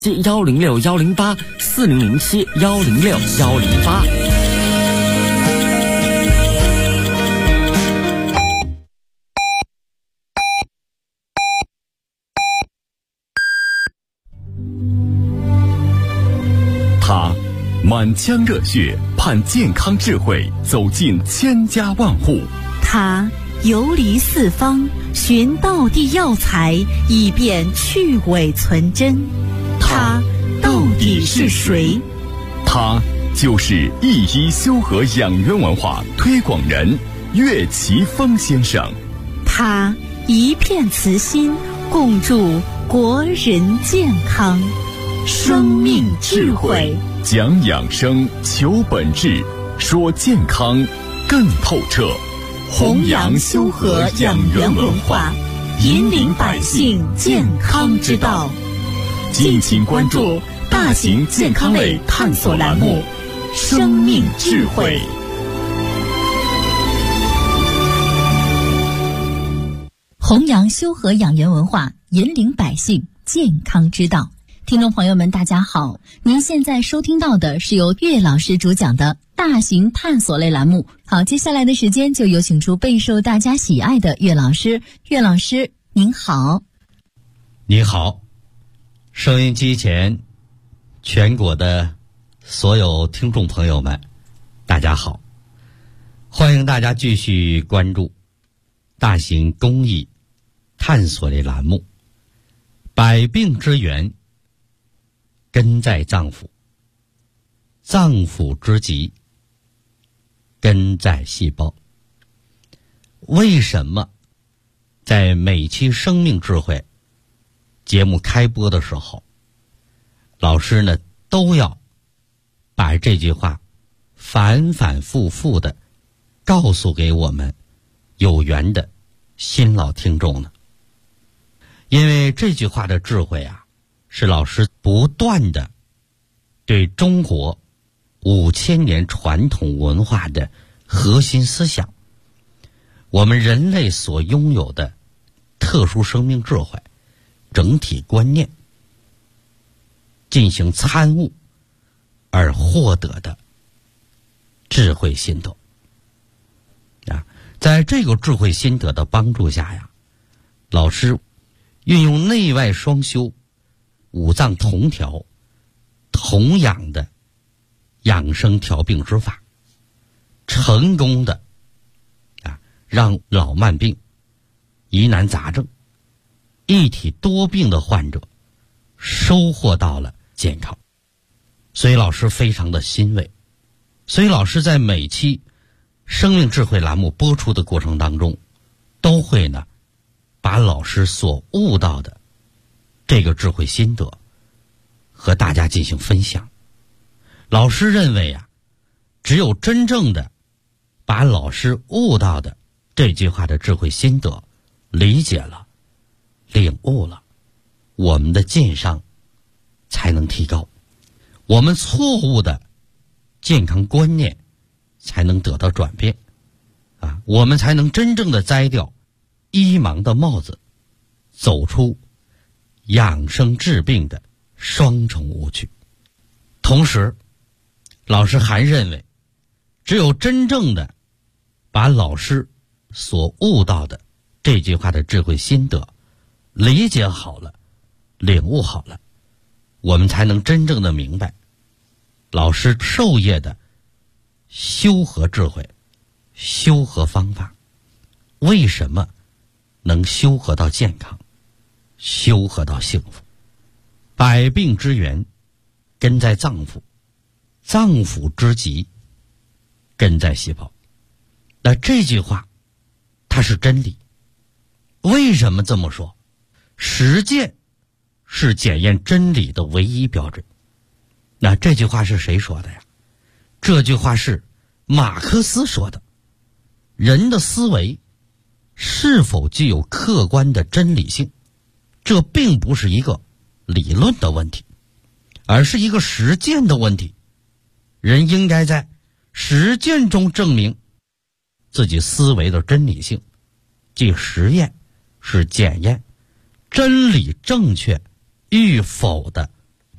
106-108-4007-106-108。 他满腔热血盼健康智慧走进千家万户， 他游离四方寻道地药材，以便去伪存真。他到底是谁？ 他就是一一修和养元文化推广人岳奇峰先生。 他一片慈心，共筑国人健康。生命智慧， 讲养生，求本质，说健康更透彻。 弘扬修和养元文化，引领百姓健康之道。 敬请关注大型健康类探索栏目《生命智慧》。 弘扬修和养元文化，引领百姓健康之道。听众朋友们，大家好，您现在收听到的是由岳老师主讲的大型探索类栏目。好，接下来的时间就有请出备受大家喜爱的岳老师。岳老师您好。 你好，收音机前全国的所有听众朋友们，大家好，欢迎大家继续关注大型公益探索类栏目百病之源根在脏腑，脏腑之疾根在细胞。为什么在每期生命智慧节目开播的时候，老师呢都要把这句话反反复复的告诉给我们有缘的新老听众呢？因为这句话的智慧啊，是老师不断的对中国5000年传统文化的核心思想，我们人类所拥有的特殊生命智慧整体观念进行参悟而获得的智慧心得啊。在这个智慧心得的帮助下呀，老师运用内外双修、五脏同调、同养的养生调病之法，成功的让老慢病、疑难杂症、一体多病的患者收获到了健康。所以老师非常的欣慰，所以老师在每期生命智慧栏目播出的过程当中，都会呢把老师所悟到的这个智慧心得和大家进行分享。老师认为啊，只有真正的把老师悟到的这句话的智慧心得理解了、领悟了，我们的健商才能提高，我们错误的健康观念才能得到转变啊，我们才能真正的摘掉医盲的帽子，走出养生治病的双重误区。同时，老师还认为，只有真正的把老师所悟到的这句话的智慧心得理解好了、领悟好了，我们才能真正的明白老师授业的修和智慧、修和方法，为什么能修和到健康，修和到幸福。百病之源根在脏腑，脏腑之疾根在细胞。那这句话它是真理。为什么这么说？实践是检验真理的唯一标准。那这句话是谁说的呀？这句话是马克思说的。人的思维是否具有客观的真理性，这并不是一个理论的问题，而是一个实践的问题。人应该在实践中证明自己思维的真理性，即实验是检验真理正确与否的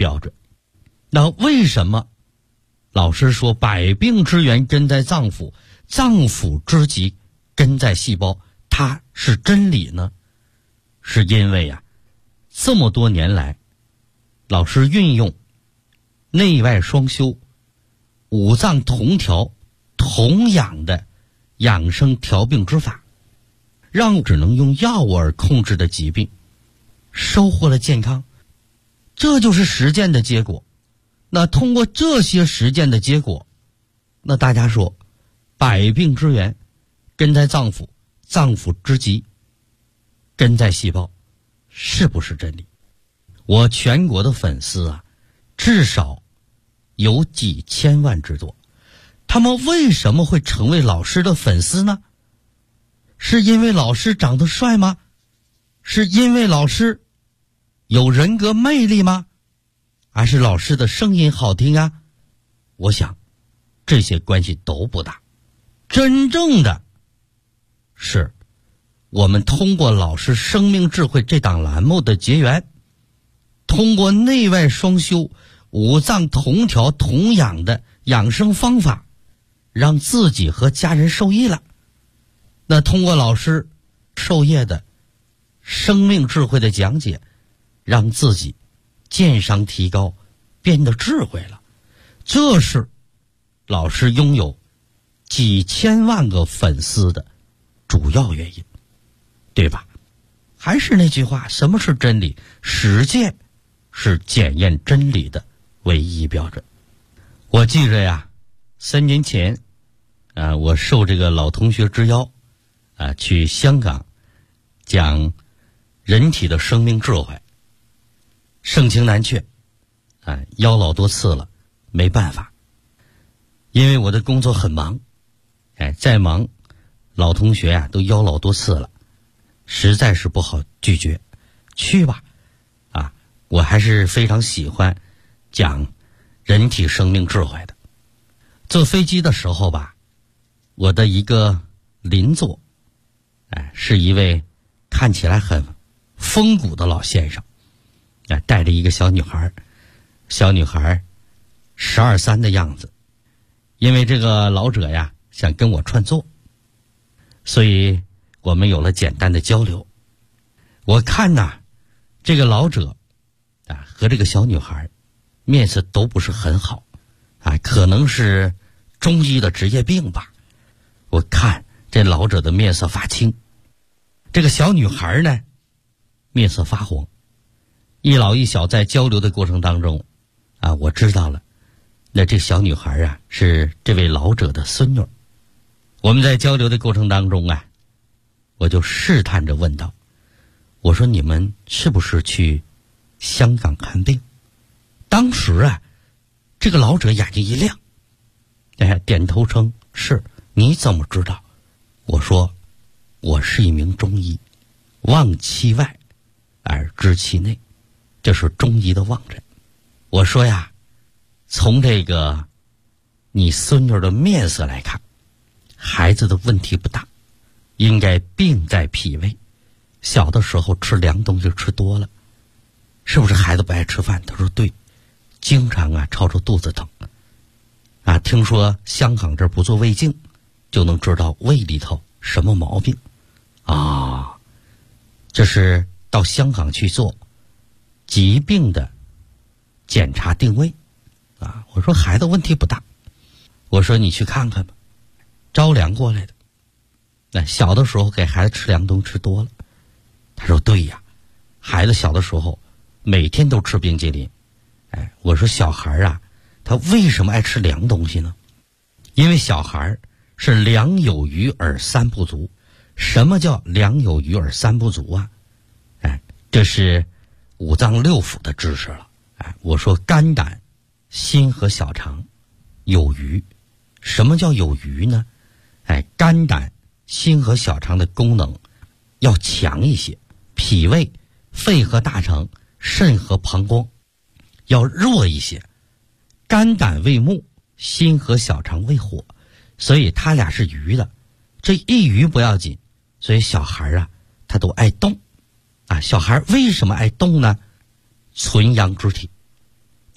标准。那为什么老师说百病之源根在脏腑，脏腑之疾根在细胞，它是真理呢？是因为呀，这么多年来，老师运用内外双修、五脏同调、同养的养生调病之法，让只能用药物而控制的疾病收获了健康，这就是实践的结果。那通过这些实践的结果，那大家说百病之源根在脏腑，脏腑之疾根在细胞，是不是真理？我全国的粉丝啊，至少有几千万之多。他们为什么会成为老师的粉丝呢？是因为老师长得帅吗？是因为老师有人格魅力吗？还是老师的声音好听啊？我想这些关系都不大，真正的是我们通过老师生命智慧这档栏目的结缘，通过内外双修、五脏同调同养的养生方法，让自己和家人受益了。那通过老师授业的生命智慧的讲解，让自己健商提高，变得智慧了。这是老师拥有几千万个粉丝的主要原因，对吧？还是那句话，什么是真理？实践是检验真理的唯一标准。我记着呀，3年前我受这个老同学之邀去香港讲人体的生命智慧，盛情难却邀老多次了，没办法，因为我的工作很忙，再忙老同学都邀老多次了，实在是不好拒绝，去吧我还是非常喜欢讲人体生命智慧的。坐飞机的时候吧，我的一个邻座是一位看起来很风骨的老先生，带着一个小女孩12、13的样子。因为这个老者呀想跟我串座，所以我们有了简单的交流。我看这个老者和这个小女孩面色都不是很好可能是中医的职业病吧。我看这老者的面色发青，这个小女孩呢面色发红。一老一小在交流的过程当中我知道了，那这小女孩是这位老者的孙女。我们在交流的过程当中我就试探着问道，我说你们是不是去香港看病？当时这个老者眼睛一亮，点头称是。你怎么知道？我说我是一名中医，望其外而知其内，这是中医的望诊。我说从这个你孙女的面色来看，孩子的问题不大，应该病在脾胃，小的时候吃凉东西吃多了。是不是孩子不爱吃饭？他说对，经常吵着肚子疼听说香港这儿不做胃镜就能知道胃里头什么毛病这是到香港去做疾病的检查定位我说孩子问题不大，我说你去看看吧，着凉过来的。那小的时候给孩子吃凉东西吃多了。他说对呀，孩子小的时候每天都吃冰激凌。我说小孩他为什么爱吃凉东西呢？因为小孩是粮有余而三不足。什么叫粮有余而三不足这是五脏六腑的知识了。我说肝胆心和小肠有余。什么叫有余呢？肝胆心和小肠的功能要强一些，脾胃、肺和大肠、肾和膀胱要弱一些。肝胆为木，心和小肠为火，所以他俩是余的。这一余不要紧，所以小孩他都爱动小孩为什么爱动呢？纯阳之体，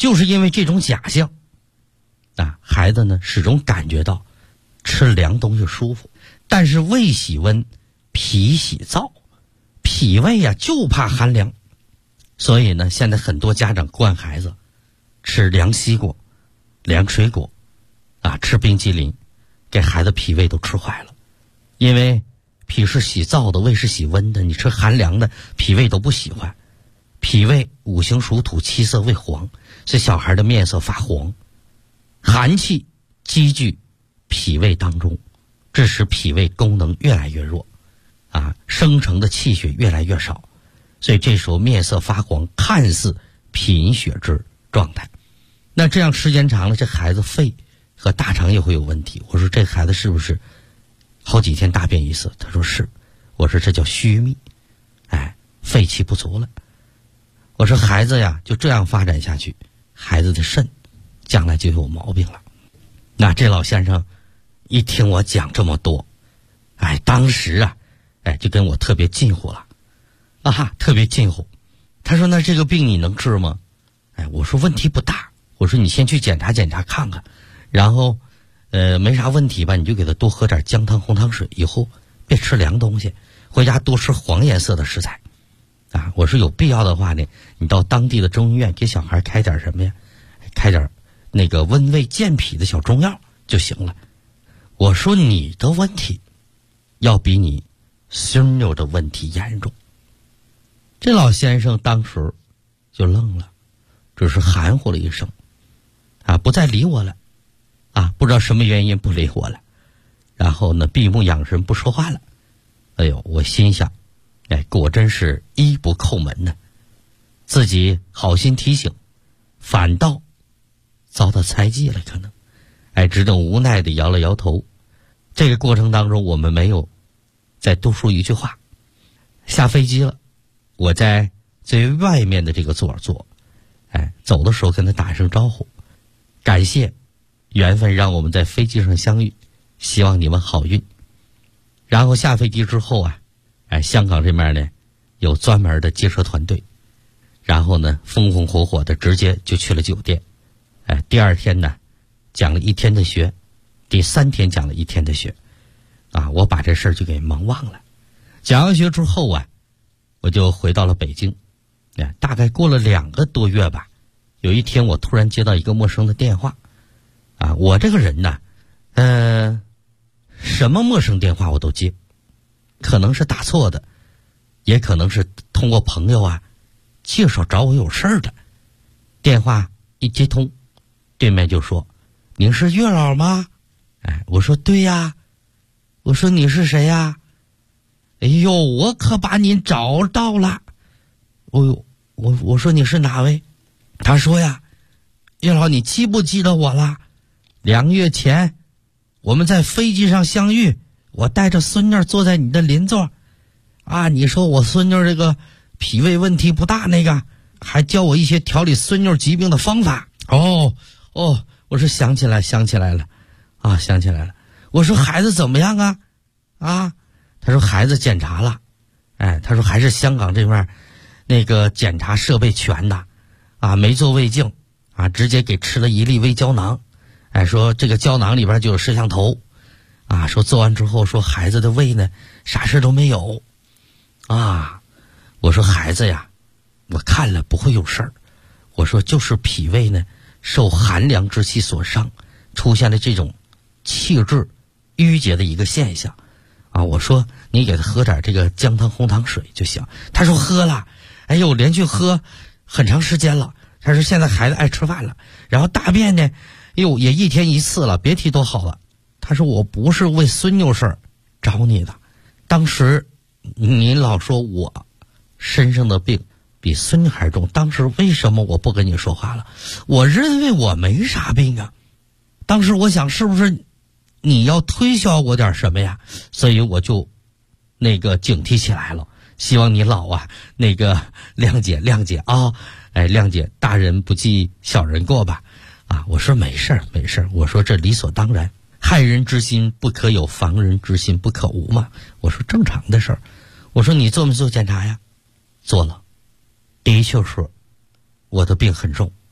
就是因为这种假象啊，孩子呢始终感觉到吃凉东西舒服，但是胃喜温，脾喜燥，脾胃呀就怕寒凉。所以呢，现在很多家长惯孩子吃凉西瓜、凉水果啊，吃冰淇淋，给孩子脾胃都吃坏了。因为脾是喜燥的，胃是喜温的，你吃寒凉的，脾胃都不喜欢。脾胃五行属土，七色为黄，所以小孩的面色发黄，寒气积聚脾胃当中，致使脾胃功能越来越弱啊，生成的气血越来越少，所以这时候面色发黄，看似贫血之状态。那这样时间长了，这孩子肺和大肠也会有问题。我说这孩子是不是好几天大便一次？他说是。我说这叫虚秘，肺气不足了。我说孩子呀，就这样发展下去，孩子的肾将来就有毛病了。那这老先生一听我讲这么多，当时啊，就跟我特别近乎了，特别近乎。他说那这个病你能治吗？我说问题不大，我说你先去检查检查看看，然后没啥问题吧，你就给他多喝点姜汤红糖水，以后别吃凉东西，回家多吃黄颜色的食材啊。我说有必要的话呢，你到当地的中医院给小孩开点什么呀，开点那个温胃健脾的小中药就行了。我说你的问题要比你孙女的问题严重。这老先生当时就愣了，只是含糊了一声不再理我了不知道什么原因不理我了，然后呢闭目养神不说话了。我心想果真是医不叩门呢，自己好心提醒，反倒遭到猜忌了，可能只能无奈地摇了摇头。这个过程当中我们没有再多说一句话。下飞机了，我在最外面的这个座坐，走的时候跟他打声招呼，感谢缘分让我们在飞机上相遇，希望你们好运。然后下飞机之后香港这边呢有专门的接车团队，然后呢风风火火的直接就去了酒店。第二天呢讲了一天的学，第3天讲了一天的学我把这事儿就给忙忘了。讲完学之后我就回到了北京。大概过了2个多月吧，有一天我突然接到一个陌生的电话我这个人呢什么陌生电话我都接，可能是打错的，也可能是通过朋友介绍找我有事儿的。电话一接通，对面就说：“您是月老吗？”我说：“对呀。”我说：“你是谁呀？”哎呦，我可把您找到了。我说：“你是哪位？”他说呀：“月老，你记不记得我了？2个月前我们在飞机上相遇，我带着孙女坐在你的邻座你说我孙女这个脾胃问题不大，那个还教我一些调理孙女疾病的方法。”我说想起来了想起来了。我说孩子怎么样他说孩子检查了，他说还是香港这边那个检查设备全的没做胃镜直接给吃了1粒胃胶囊，说这个胶囊里边就有摄像头说做完之后说孩子的胃呢啥事都没有我说孩子呀，我看了不会有事儿，我说就是脾胃呢受寒凉之气所伤，出现了这种气滞淤结的一个现象我说你给他喝点这个姜汤红糖水就行。他说喝了，连续喝很长时间了。他说现在孩子爱吃饭了，然后大便呢也1天1次了，别提多好了。他说我不是为孙女事儿找你的，当时您老说我身上的病比孙女还重，当时为什么我不跟你说话了？我认为我没啥病当时我想是不是你要推销我点什么呀？所以我就警惕起来了，希望你老谅解谅解，大人不计小人过吧我说没事儿，我说这理所当然，害人之心不可有，防人之心不可无嘛。我说正常的事儿。我说你做没做检查呀？做了，的确是我的病很重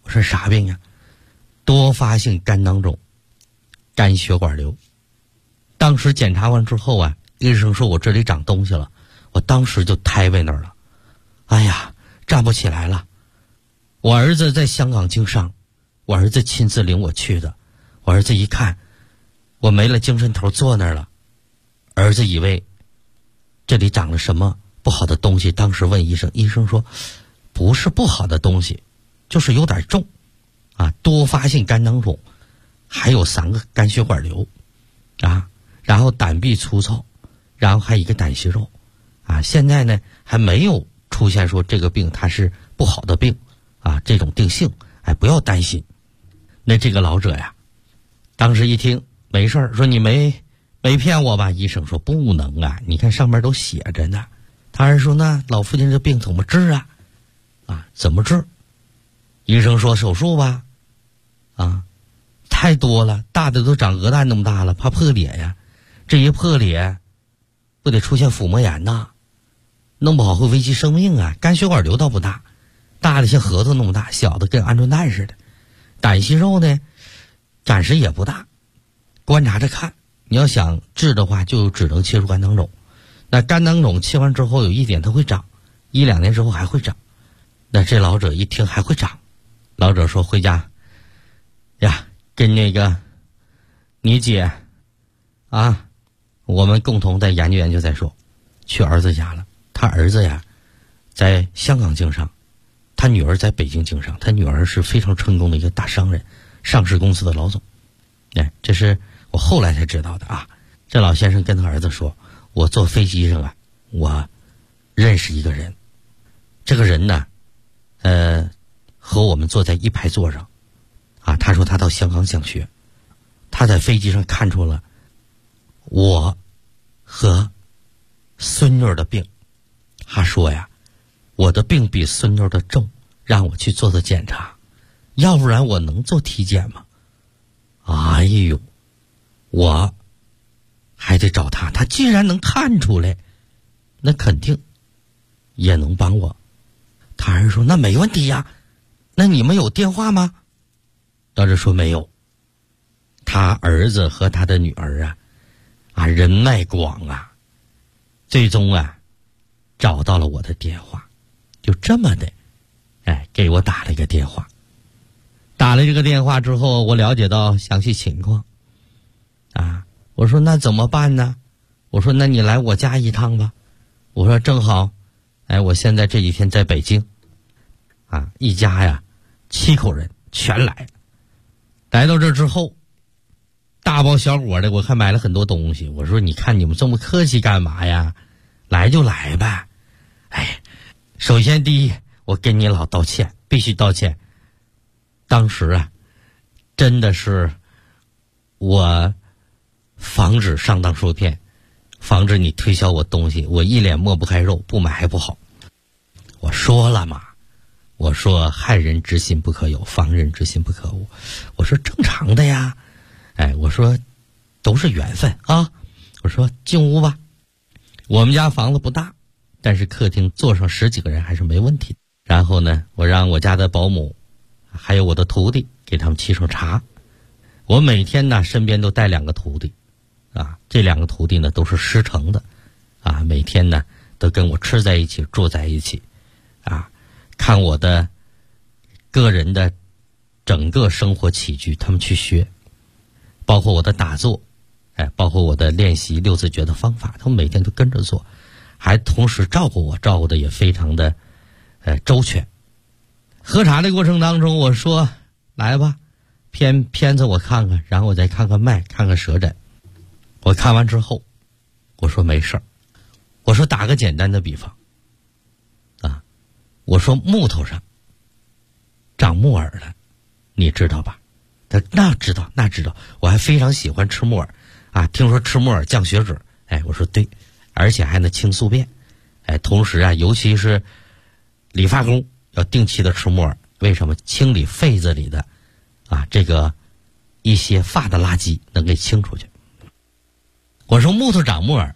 我说啥病呀？多发性肝囊肿，肝血管瘤。当时检查完之后啊，医生说我这里长东西了，我当时就瘫在那儿了。哎呀，站不起来了。我儿子在香港经商，我儿子亲自领我去的。我儿子一看我没了精神头，坐那儿了。儿子以为这里长了什么不好的东西，当时问医生，医生说不是不好的东西，就是有点重啊，多发性肝囊肿，还有3个肝血管瘤啊，然后胆壁粗糙，然后还有一个胆息肉啊，现在呢还没有出现说这个病它是不好的病啊，这种定性，哎，不要担心。那这个老者呀，当时一听没事儿，说你没骗我吧？医生说不能啊，你看上面都写着呢。他还说那老父亲这病怎么治啊？啊，怎么治？医生说手术吧。啊，太多了，大的都长鹅蛋那么大了，怕破裂呀。这一破裂，不得出现腹膜炎呐？弄不好会危及生命啊！肝血管瘤倒不大，大的像核桃那么大，小的跟鹌鹑蛋似的。胆息肉呢，暂时也不大，观察着看。你要想治的话，就只能切除肝囊肿。那肝囊肿切完之后，有一点它会长，1-2年之后还会长。那这老者一听还会长，老者说回家呀，跟那个你姐啊，我们共同再研究研究再说。去儿子家了，他儿子呀在香港经商，他女儿在北京经商，他女儿是非常成功的一个大商人，上市公司的老总。哎，这是我后来才知道的啊。这老先生跟他儿子说，我坐飞机上啊，我认识一个人，这个人呢和我们坐在一排座上啊。他说他到香港讲学，他在飞机上看出了我和孙女的病。他说呀，我的病比孙女的重，让我去做检查，要不然我能做体检吗？哎呦，我还得找他，他既然能看出来，那肯定也能帮我。他儿子说那没问题呀，那你们有电话吗？当时说没有。他儿子和他的女儿啊人脉广啊，最终啊找到了我的电话，就这么的给我打了一个电话。打了这个电话之后，我了解到详细情况啊。我说那怎么办呢？我说那你来我家一趟吧。我说正好我现在这几天在北京啊，一家呀7口人全来到这之后，大包小裹的，我还买了很多东西。我说你看你们这么客气干嘛呀？来就来呗。首先第一，我跟你老道歉，必须道歉。当时真的是我防止上当受骗，防止你推销我东西，我一脸抹不开肉，不买还不好。我说了嘛，我说害人之心不可有，防人之心不可无。我说正常的呀，我说都是缘分啊。我说进屋吧，我们家房子不大，但是客厅坐上10几个人还是没问题。然后呢，我让我家的保姆还有我的徒弟给他们沏上茶。我每天呢身边都带2个徒弟啊，这2个徒弟呢都是师承的啊，每天呢都跟我吃在一起，住在一起啊，看我的个人的整个生活起居，他们去学，包括我的打坐，包括我的练习6字诀的方法，他们每天都跟着做，还同时照顾我，照顾的也非常的周全。喝茶的过程当中，我说来吧，片子我看看，然后我再看看脉，看看舌诊。我看完之后，我说没事儿。我说打个简单的比方啊，我说木头上长木耳了，你知道吧？他那知道，我还非常喜欢吃木耳啊，听说吃木耳降血脂，我说对，而且还能清宿便，同时尤其是理发工要定期的吃木耳，为什么？清理肺子里的这个一些发的垃圾能给清出去。我说木头长木耳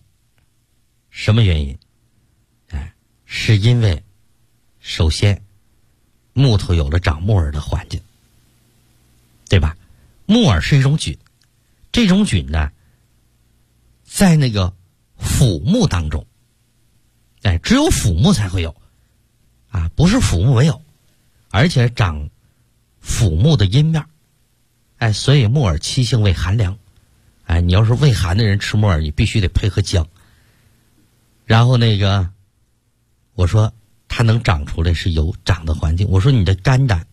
什么原因？是因为首先木头有了长木耳的环境，对吧？木耳是一种菌，这种菌呢，在那个腐木当中，只有腐木才会有，不是腐木没有，而且长腐木的阴面，所以木耳七性为寒凉，你要是胃寒的人吃木耳，你必须得配合姜。然后我说它能长出来是有长的环境。我说你的肝胆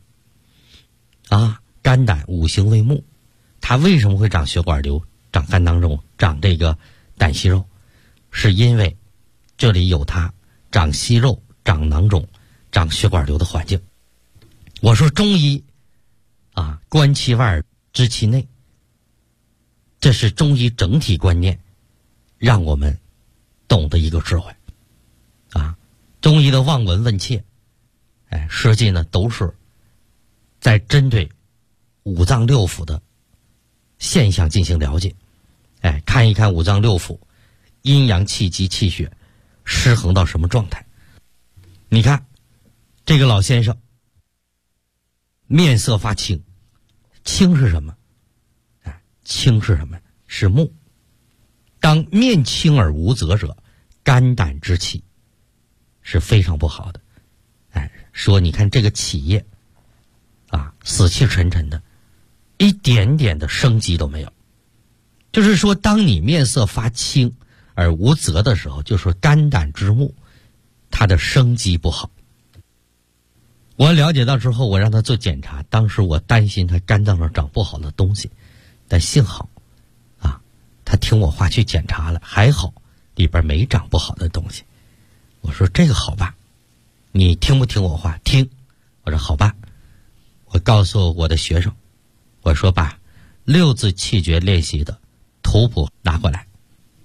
肝胆五行为木，它为什么会长血管瘤、长肝囊肿、长这个胆息肉？是因为这里有它长息肉、长囊肿、长血管瘤的环境。我说中医观其外知其内，这是中医整体观念让我们懂得一个智慧中医的望闻问切实际呢都是在针对五脏六腑的现象进行了解，看一看五脏六腑阴阳气机气血失衡到什么状态。你看这个老先生面色发青，青是什么？青是什么？是木。当面青而无泽者，肝胆之气是非常不好的。说你看这个企业死气沉沉的，一点点的生机都没有。就是说当你面色发青而无泽的时候，就说肝胆之木它的生机不好。我了解到之后，我让他做检查，当时我担心他肝脏上长不好的东西，但幸好他听我话去检查了，还好里边没长不好的东西。我说这个好办，你听不听我话？听。我说好办。我告诉我的学生，我说把六字气诀练习的图谱拿过来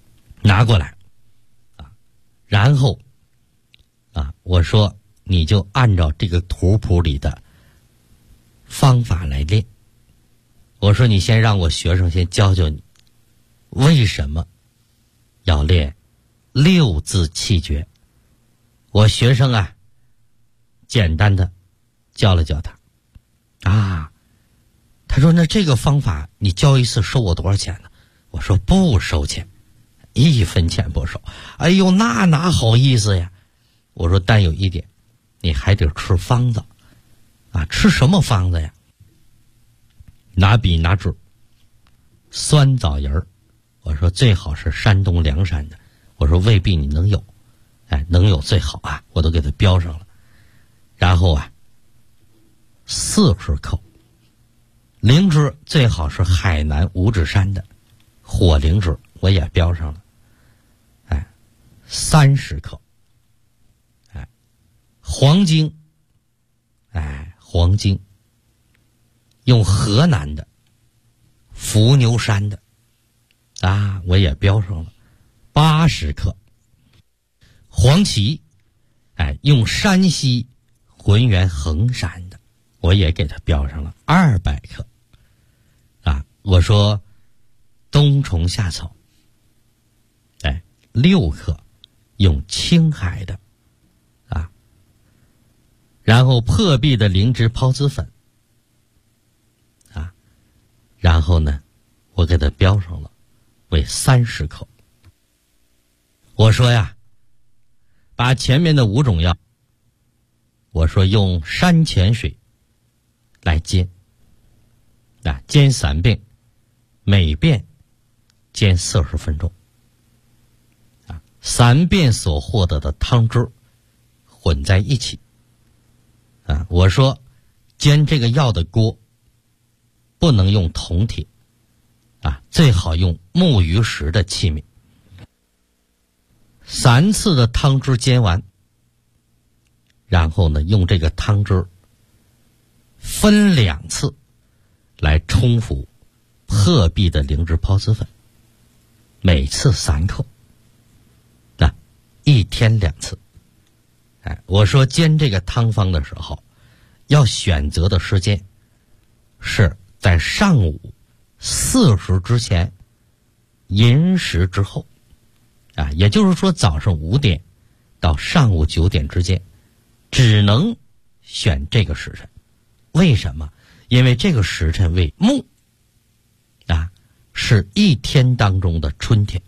然后我说你就按照这个图谱里的方法来练。我说你先让我学生先教教你为什么要练六字气诀。我学生简单的教了教他他说那这个方法你教一次收我多少钱呢？我说不收钱，1分钱不收。哎呦，那哪好意思呀。我说但有一点，你还得吃方子吃什么方子呀？拿笔拿纸，酸枣仁儿。我说最好是山东凉山的，我说未必你能有，能有最好我都给他标上了。然后40克灵芝，最好是海南五指山的火灵芝，我也标上了。30克黄精，黄精用河南的伏牛山的我也标上了。80克黄芪，用山西浑源衡山的，我也给它标上了。200克我说冬虫夏草6克用青海的然后破壁的灵芝孢子粉然后呢我给它标上了为30克。我说把前面的5种药，我说用山泉水来煎煎3遍，每遍煎40分钟3遍所获得的汤汁混在一起我说煎这个药的锅不能用铜铁最好用木鱼石的器皿。3次的汤汁煎完，然后呢用这个汤汁分2次来冲服破壁的灵芝孢子粉，每次3克1天2次。我说煎这个汤方的时候要选择的时间是在上午4时之前，寅时之后也就是说早上5点到上午9点之间，只能选这个时辰，为什么？因为这个时辰为木啊，是一天当中的春天。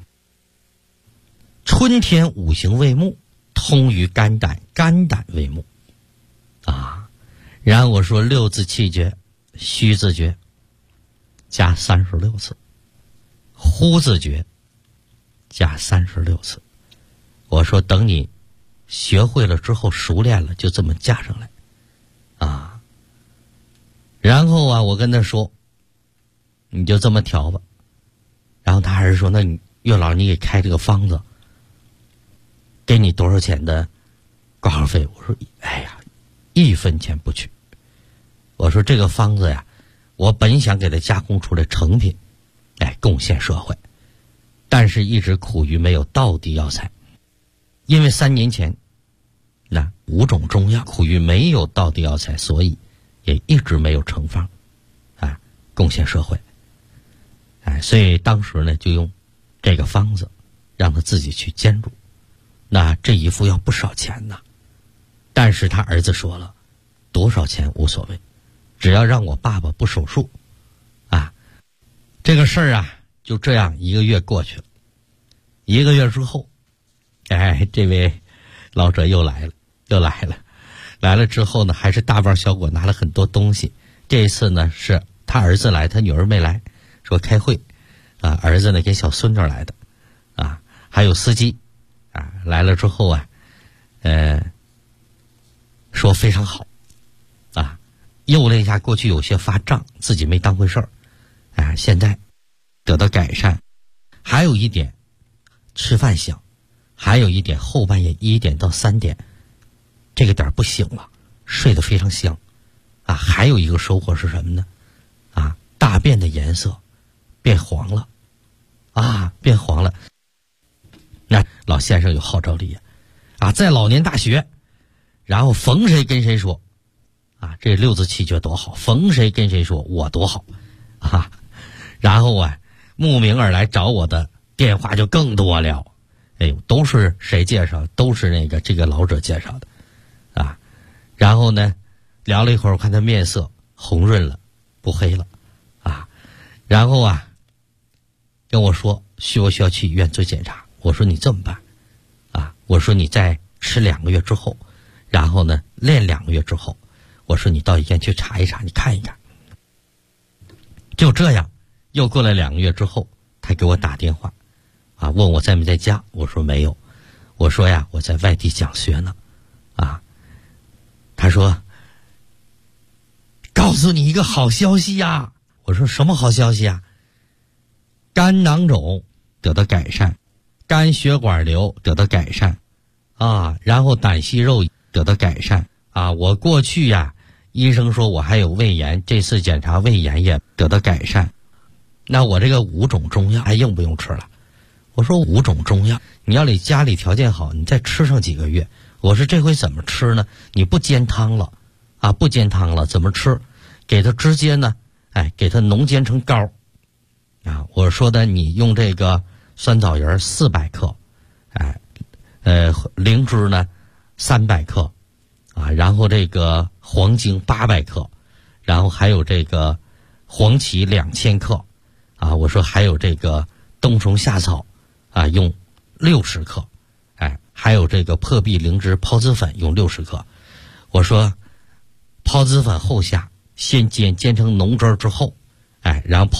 春天五行为木，通于肝胆，肝胆为木啊。然后我说六字气诀，虚字诀加36次，呼字诀加36次。我说等你学会了之后，熟练了，就这么加上来啊。然后啊，我跟他说你就这么调吧。然后他还是说，那你岳老你给开这个方子，给你多少钱的挂号费？我说哎呀，1分钱不取。我说这个方子呀，我本想给它加工出来成品，贡献社会，但是一直苦于没有道地药材。因为3年前那5种中药苦于没有道地药材，所以也一直没有成方贡献社会。所以当时呢就用这个方子让他自己去煎煮。那这一副要不少钱呢，但是他儿子说了，多少钱无所谓，只要让我爸爸不手术啊。这个事儿啊就这样1个月过去了。1个月之后，这位老者又来了之后呢，还是大包小裹拿了很多东西。这一次呢是他儿子来，他女儿没来，说开会啊。儿子呢跟小孙女来的啊，还有司机啊来了之后啊，说非常好啊，又了一下过去有些发胀，自己没当回事儿，现在得到改善。还有一点吃饭香，还有一点后半夜1点到3点这个点不醒了，睡得非常香啊。还有一个收获是什么呢？大便的颜色变黄了变黄了。那老先生有号召力在老年大学，然后逢谁跟谁说这6字气诀多好，逢谁跟谁说我多好然后慕名而来找我的电话就更多了。都是谁介绍？都是这个老者介绍的然后呢聊了一会儿，我看他面色红润了，不黑了然后跟我说需不需要去医院做检查。我说你这么办我说你再吃2个月之后，然后呢练2个月之后，我说你到医院去查一查，你看一看。就这样又过了2个月之后，他给我打电话问我在没在家。我说没有，我说呀我在外地讲学呢他说告诉你一个好消息呀。我说什么好消息啊？肝囊肿得到改善，肝血管瘤得到改善然后胆息肉得到改善我过去医生说我还有胃炎，这次检查胃炎也得到改善。那我这个5种中药还用不用吃了？我说5种中药你要你家里条件好，你再吃上几个月。我说这回怎么吃呢？你不煎汤了不煎汤了怎么吃？给它直接呢给它浓煎成膏我说的你用这个酸枣仁400克灵芝呢300克然后这个黄精800克，然后还有这个黄芪2000克我说还有这个冬虫夏草用60克还有这个破壁灵芝孢子粉用60克。我说孢子粉后下，先煎成浓汁之后然后